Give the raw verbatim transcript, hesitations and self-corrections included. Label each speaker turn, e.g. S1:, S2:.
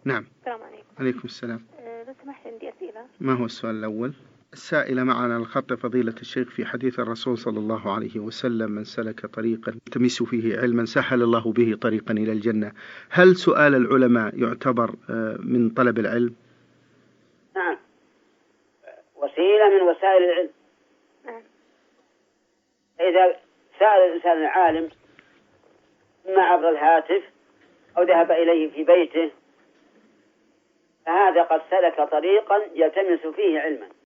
S1: نعم.
S2: السلام عليكم.
S1: عليكم السلام.
S2: أه لو سمحت عندي أسئلة.
S1: ما هو السؤال الأول؟ السائلة معنا الخط فضيلة الشيخ في حديث الرسول صلى الله عليه وسلم: من سلك طريقا يلتمس فيه علما سهل الله به طريقا إلى الجنة. هل سؤال العلماء يعتبر من طلب العلم؟
S3: نعم، وسيلة من وسائل العلم.
S2: نعم.
S3: إذا سأل الإنسان العالم إما عبر الهاتف أو ذهب إليه في بيته، فهذا قد سلك طريقا يلتمس فيه علما.